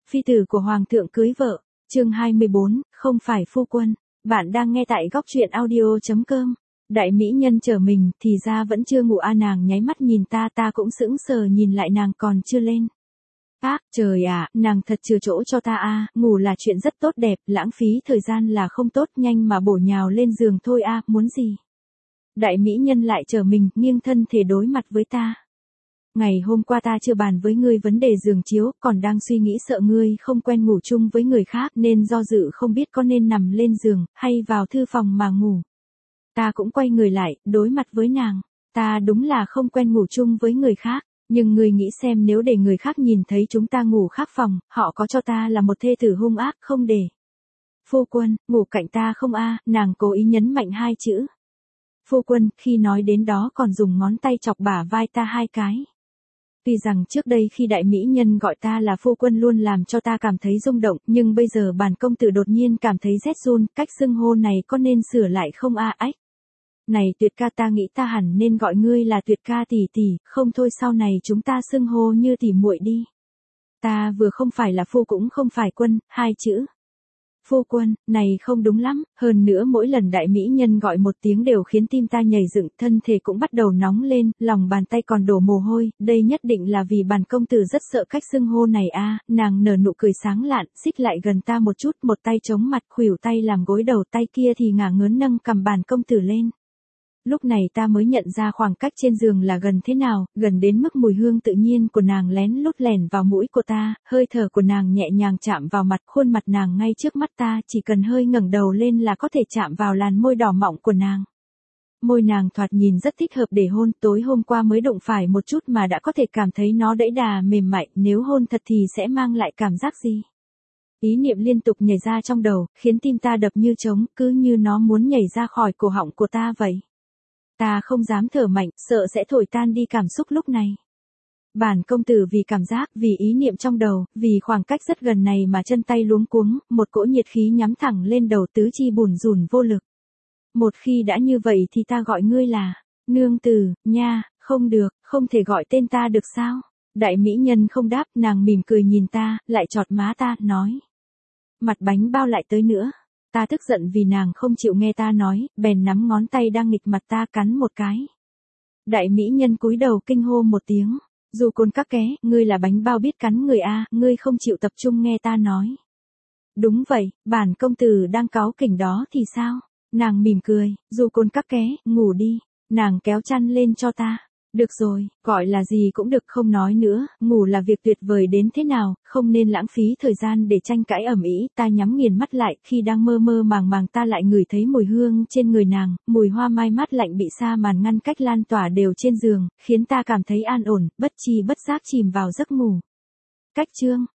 phi tử của hoàng thượng cưới vợ, chương 24, không phải phu quân. Bạn đang nghe tại góc truyện audio.com. Đại mỹ nhân trở mình, thì ra vẫn chưa ngủ nàng nháy mắt nhìn ta cũng sững sờ nhìn lại nàng còn chưa lên. Trời ạ, nàng thật chừa chỗ cho ta ngủ là chuyện rất tốt đẹp, lãng phí thời gian là không tốt, nhanh mà bổ nhào lên giường thôi muốn gì. Đại mỹ nhân lại trở mình, nghiêng thân thể đối mặt với ta. Ngày hôm qua ta chưa bàn với ngươi vấn đề giường chiếu, còn đang suy nghĩ sợ ngươi không quen ngủ chung với người khác nên do dự không biết có nên nằm lên giường, hay vào thư phòng mà ngủ. Ta cũng quay người lại, đối mặt với nàng. Ta đúng là không quen ngủ chung với người khác, nhưng ngươi nghĩ xem nếu để người khác nhìn thấy chúng ta ngủ khác phòng, họ có cho ta là một thê tử hung ác không để. Phu quân, ngủ cạnh ta không nàng cố ý nhấn mạnh hai chữ. Phu quân, khi nói đến đó còn dùng ngón tay chọc bả vai ta hai cái. Tuy rằng trước đây khi đại mỹ nhân gọi ta là phu quân luôn làm cho ta cảm thấy rung động, nhưng bây giờ bản công tử đột nhiên cảm thấy rét run, cách xưng hô này có nên sửa lại không ách? Này Tuyệt ca, ta nghĩ ta hẳn nên gọi ngươi là Tuyệt ca tỷ tỷ, không thôi sau này chúng ta xưng hô như tỷ muội đi. Ta vừa không phải là phu cũng không phải quân, hai chữ. Phu quân, này không đúng lắm, hơn nữa mỗi lần đại mỹ nhân gọi một tiếng đều khiến tim ta nhảy dựng, thân thể cũng bắt đầu nóng lên, lòng bàn tay còn đổ mồ hôi, đây nhất định là vì bản công tử rất sợ cách xưng hô này nàng nở nụ cười sáng lạn, xích lại gần ta một chút, một tay chống mặt khuỷu tay làm gối đầu, tay kia thì ngả ngớn nâng cầm bản công tử lên. Lúc này ta mới nhận ra khoảng cách trên giường là gần thế nào, gần đến mức mùi hương tự nhiên của nàng lén lút lẻn vào mũi của ta, hơi thở của nàng nhẹ nhàng chạm vào mặt, khuôn mặt nàng ngay trước mắt ta, chỉ cần hơi ngẩng đầu lên là có thể chạm vào làn môi đỏ mọng của nàng. Môi nàng thoạt nhìn rất thích hợp để hôn, tối hôm qua mới đụng phải một chút mà đã có thể cảm thấy nó đẫy đà mềm mại, nếu hôn thật thì sẽ mang lại cảm giác gì? Ý niệm liên tục nhảy ra trong đầu, khiến tim ta đập như trống, cứ như nó muốn nhảy ra khỏi cổ họng của ta vậy. Ta không dám thở mạnh, sợ sẽ thổi tan đi cảm xúc lúc này. Bản công tử vì cảm giác, vì ý niệm trong đầu, vì khoảng cách rất gần này mà chân tay luống cuống, một cỗ nhiệt khí nhắm thẳng lên đầu, tứ chi bủn rủn vô lực. Một khi đã như vậy thì ta gọi ngươi là nương tử, nha, không được, không thể gọi tên ta được sao? Đại mỹ nhân không đáp, nàng mỉm cười nhìn ta, lại chọt má ta, nói. Mặt bánh bao lại tới nữa. Ta tức giận vì nàng không chịu nghe ta nói, bèn nắm ngón tay đang nghịch mặt ta cắn một cái. Đại mỹ nhân cúi đầu kinh hô một tiếng. Dù côn các ké, ngươi là bánh bao biết cắn người ngươi không chịu tập trung nghe ta nói. Đúng vậy, bản công tử đang cáu kỉnh đó thì sao? Nàng mỉm cười, dù côn các ké, ngủ đi. Nàng kéo chăn lên cho ta. Được rồi, gọi là gì cũng được, không nói nữa, ngủ là việc tuyệt vời đến thế nào, không nên lãng phí thời gian để tranh cãi ầm ĩ. Ta nhắm nghiền mắt lại, khi đang mơ mơ màng màng ta lại ngửi thấy mùi hương trên người nàng, mùi hoa mai mát lạnh bị sa màn ngăn cách lan tỏa đều trên giường, khiến ta cảm thấy an ổn, bất chi bất giác chìm vào giấc ngủ. Cách chương